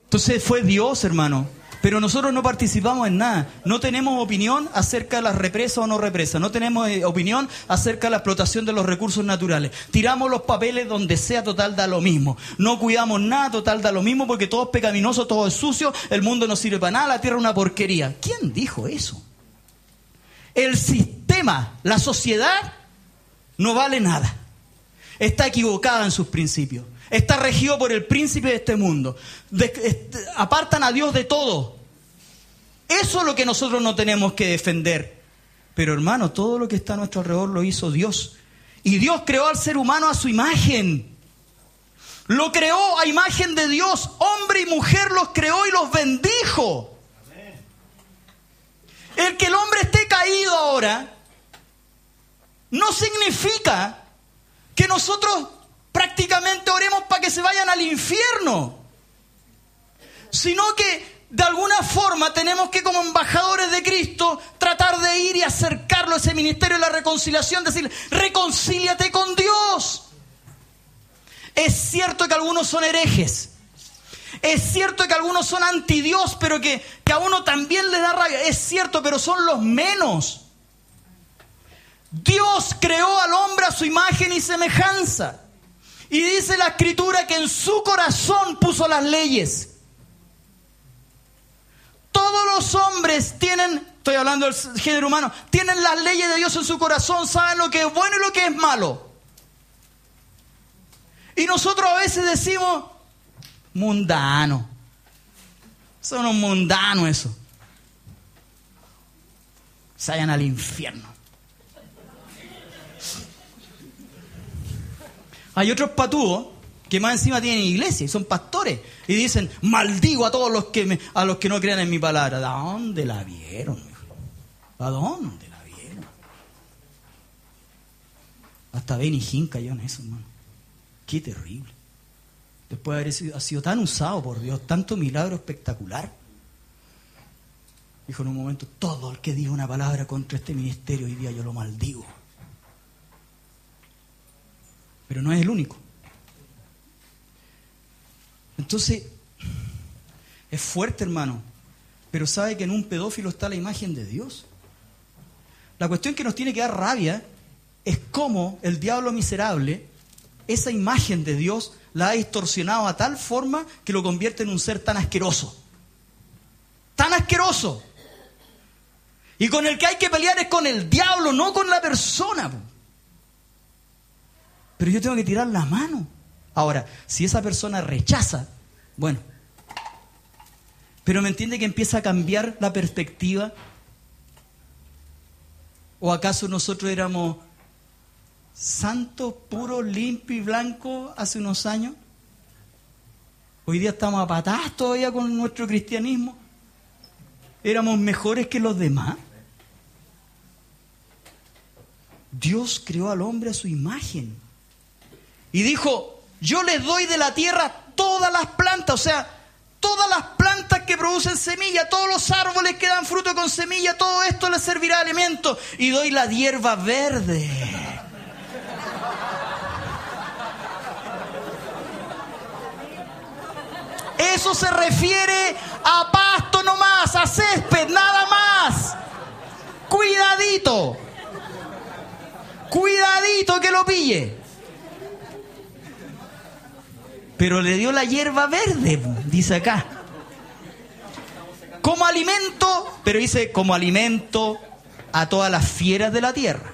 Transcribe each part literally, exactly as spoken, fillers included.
Entonces fue Dios, hermano. Pero nosotros no participamos en nada. No tenemos opinión acerca de las represas o no represas. No tenemos eh, opinión acerca de la explotación de los recursos naturales. Tiramos los papeles donde sea, total da lo mismo. No cuidamos nada, total da lo mismo, porque todo es pecaminoso, todo es sucio, el mundo no sirve para nada, la tierra es una porquería. ¿Quién dijo eso? El sistema, la sociedad, no vale nada. Está equivocada en sus principios. Está regido por el príncipe de este mundo. De, est, apartan a Dios de todo. Eso es lo que nosotros no tenemos que defender. Pero hermano, todo lo que está a nuestro alrededor lo hizo Dios. Y Dios creó al ser humano a su imagen. Lo creó a imagen de Dios. Hombre y mujer los creó y los bendijo. El que el hombre esté caído ahora no significa que nosotros prácticamente oremos para que se vayan al infierno, sino que de alguna forma tenemos que, como embajadores de Cristo, tratar de ir y acercarlo a ese ministerio de la reconciliación, decirle, reconcíliate con Dios. Es cierto que algunos son herejes, es cierto que algunos son anti Dios, pero que, que a uno también le da rabia, es cierto, pero son los menos. Dios creó al hombre a su imagen y semejanza. Y dice la Escritura que en su corazón puso las leyes. Todos los hombres tienen, estoy hablando del género humano, tienen las leyes de Dios en su corazón, saben lo que es bueno y lo que es malo. Y nosotros a veces decimos, mundano. Son unos mundanos eso. Se vayan al infierno. Hay otros patúos que más encima tienen iglesia y son pastores y dicen, maldigo a todos los que me, a los que no crean en mi palabra. ¿A dónde la vieron? ¿A dónde la vieron? Hasta Benny Hinn cayó en eso, hermano. Qué terrible. Después de haber sido, ha sido tan usado por Dios, tanto milagro espectacular. Dijo en un momento, todo el que diga una palabra contra este ministerio hoy día yo lo maldigo. Pero no es el único. Entonces, es fuerte, hermano. Pero sabe que en un pedófilo está la imagen de Dios. La cuestión que nos tiene que dar rabia es cómo el diablo miserable, esa imagen de Dios, la ha distorsionado a tal forma que lo convierte en un ser tan asqueroso. Tan asqueroso. Y con el que hay que pelear es con el diablo, no con la persona. Pero yo tengo que tirar la mano. Ahora, si esa persona rechaza, bueno. Pero ¿me entiende que empieza a cambiar la perspectiva? ¿O acaso nosotros éramos santos, puros, limpios y blancos hace unos años? Hoy día estamos a patadas todavía con nuestro cristianismo. ¿Éramos mejores que los demás? Dios creó al hombre a su imagen. Y dijo, yo les doy de la tierra todas las plantas, o sea, todas las plantas que producen semilla, todos los árboles que dan fruto con semilla, todo esto les servirá de alimento. Y doy la hierba verde. Eso se refiere a pasto nomás, a césped, nada más. Cuidadito. Cuidadito que lo pille. Pero le dio la hierba verde, dice acá. Como alimento, pero dice como alimento a todas las fieras de la tierra.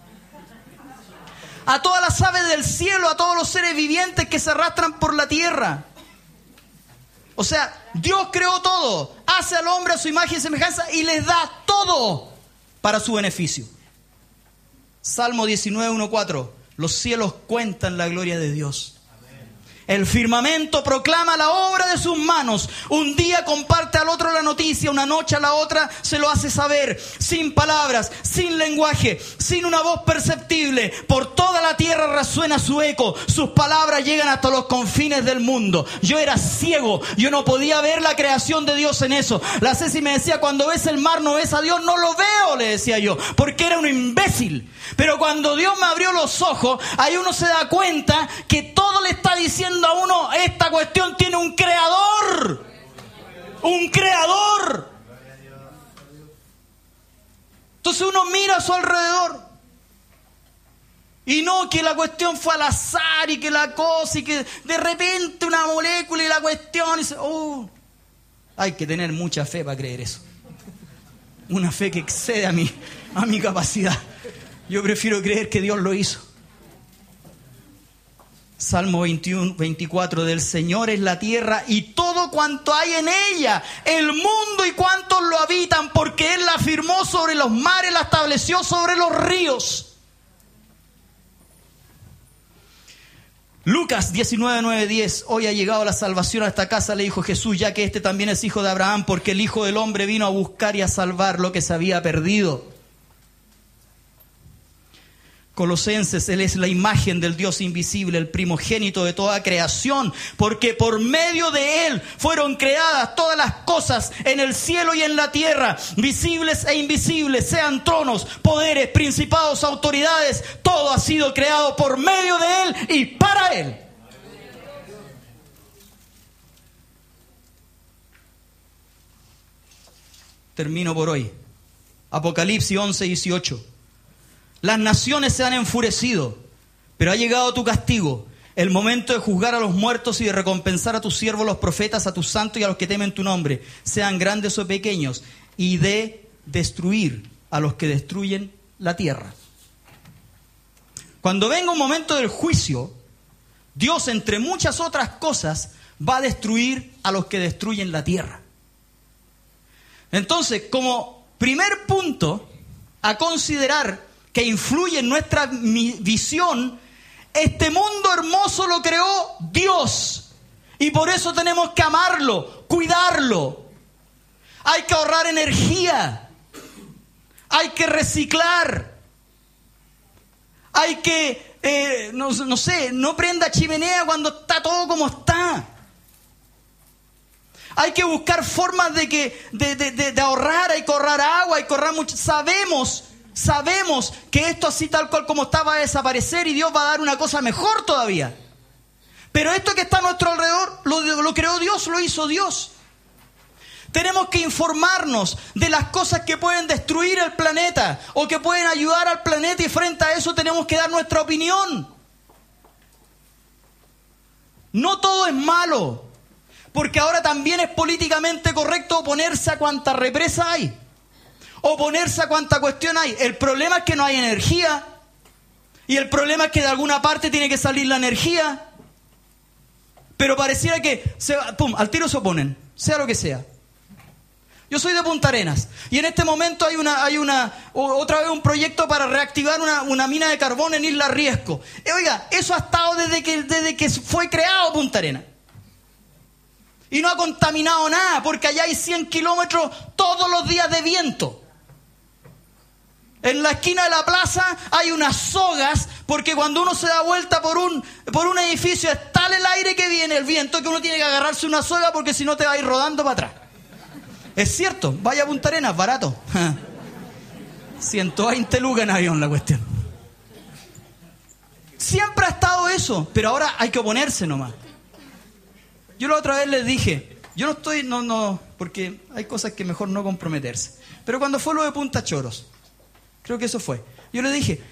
A todas las aves del cielo, a todos los seres vivientes que se arrastran por la tierra. O sea, Dios creó todo, hace al hombre a su imagen y semejanza y les da todo para su beneficio. Salmo diecinueve, uno, cuatro. Los cielos cuentan la gloria de Dios. El firmamento proclama la obra de sus manos. Un día comparte al otro la noticia, una noche a la otra se lo hace saber. Sin palabras, sin lenguaje, sin una voz perceptible. Por toda la tierra resuena su eco. Sus palabras llegan hasta los confines del mundo. Yo era ciego, yo no podía ver la creación de Dios en eso. La Ceci me decía, cuando ves el mar no ves a Dios. No lo veo, le decía yo, porque era un imbécil. Pero cuando Dios me abrió los ojos, ahí uno se da cuenta que todo le está diciendo a uno, esta cuestión tiene un creador. un creador. Entonces uno mira a su alrededor y no que la cuestión fue al azar y que la cosa y que de repente una molécula y la cuestión y se, oh, hay que tener mucha fe para creer eso. Una fe que excede a mi, a mi capacidad. Yo prefiero creer que Dios lo hizo. Salmo veintiuno, veinticuatro, del Señor es la tierra y todo cuanto hay en ella, el mundo y cuantos lo habitan, porque Él la firmó sobre los mares, la estableció sobre los ríos. Lucas diecinueve, nueve, diez, hoy ha llegado la salvación a esta casa, le dijo Jesús, ya que este también es hijo de Abraham, porque el Hijo del Hombre vino a buscar y a salvar lo que se había perdido. Colosenses, Él es la imagen del Dios invisible, el primogénito de toda creación, porque por medio de Él fueron creadas todas las cosas en el cielo y en la tierra, visibles e invisibles, sean tronos, poderes, principados, autoridades, todo ha sido creado por medio de Él y para Él. Termino por hoy. Apocalipsis once, dieciocho. Las naciones se han enfurecido, pero ha llegado tu castigo, el momento de juzgar a los muertos y de recompensar a tus siervos, los profetas, a tus santos y a los que temen tu nombre, sean grandes o pequeños, y de destruir a los que destruyen la tierra. Cuando venga un momento del juicio, Dios, entre muchas otras cosas, va a destruir a los que destruyen la tierra. Entonces, como primer punto a considerar que influye en nuestra visión, este mundo hermoso lo creó Dios. Y por eso tenemos que amarlo, cuidarlo. Hay que ahorrar energía. Hay que reciclar. Hay que, eh, no, no sé, no prenda chimenea cuando está todo como está. Hay que buscar formas de, que, de, de, de, de ahorrar, hay que ahorrar agua, hay que ahorrar mucho. Sabemos Sabemos que esto así tal cual como está va a desaparecer y Dios va a dar una cosa mejor todavía. Pero esto que está a nuestro alrededor lo, lo creó Dios, lo hizo Dios. Tenemos que informarnos de las cosas que pueden destruir el planeta o que pueden ayudar al planeta, y frente a eso tenemos que dar nuestra opinión. No todo es malo, porque ahora también es políticamente correcto oponerse a cuanta represa hay. Oponerse a cuánta cuestión hay. El problema es que no hay energía. Y el problema es que de alguna parte tiene que salir la energía. Pero pareciera que se, pum, al tiro se oponen, sea lo que sea. Yo soy de Punta Arenas. Y en este momento hay una, hay una, otra vez un proyecto para reactivar una, una mina de carbón en Isla Riesco. Eh, oiga, eso ha estado desde que, desde que fue creado Punta Arenas. Y no ha contaminado nada, porque allá hay cien kilómetros todos los días de viento. En la esquina de la plaza hay unas sogas, porque cuando uno se da vuelta por un, por un edificio es tal el aire que viene, el viento, que uno tiene que agarrarse una soga porque si no te va a ir rodando para atrás. Es cierto, vaya a Punta Arenas, barato. ciento veinte lucas en avión la cuestión. Siempre ha estado eso, pero ahora hay que oponerse nomás. Yo la otra vez les dije, yo no estoy, no, no, porque hay cosas que mejor no comprometerse. Pero cuando fue lo de Punta Choros, creo que eso fue. Yo le dije,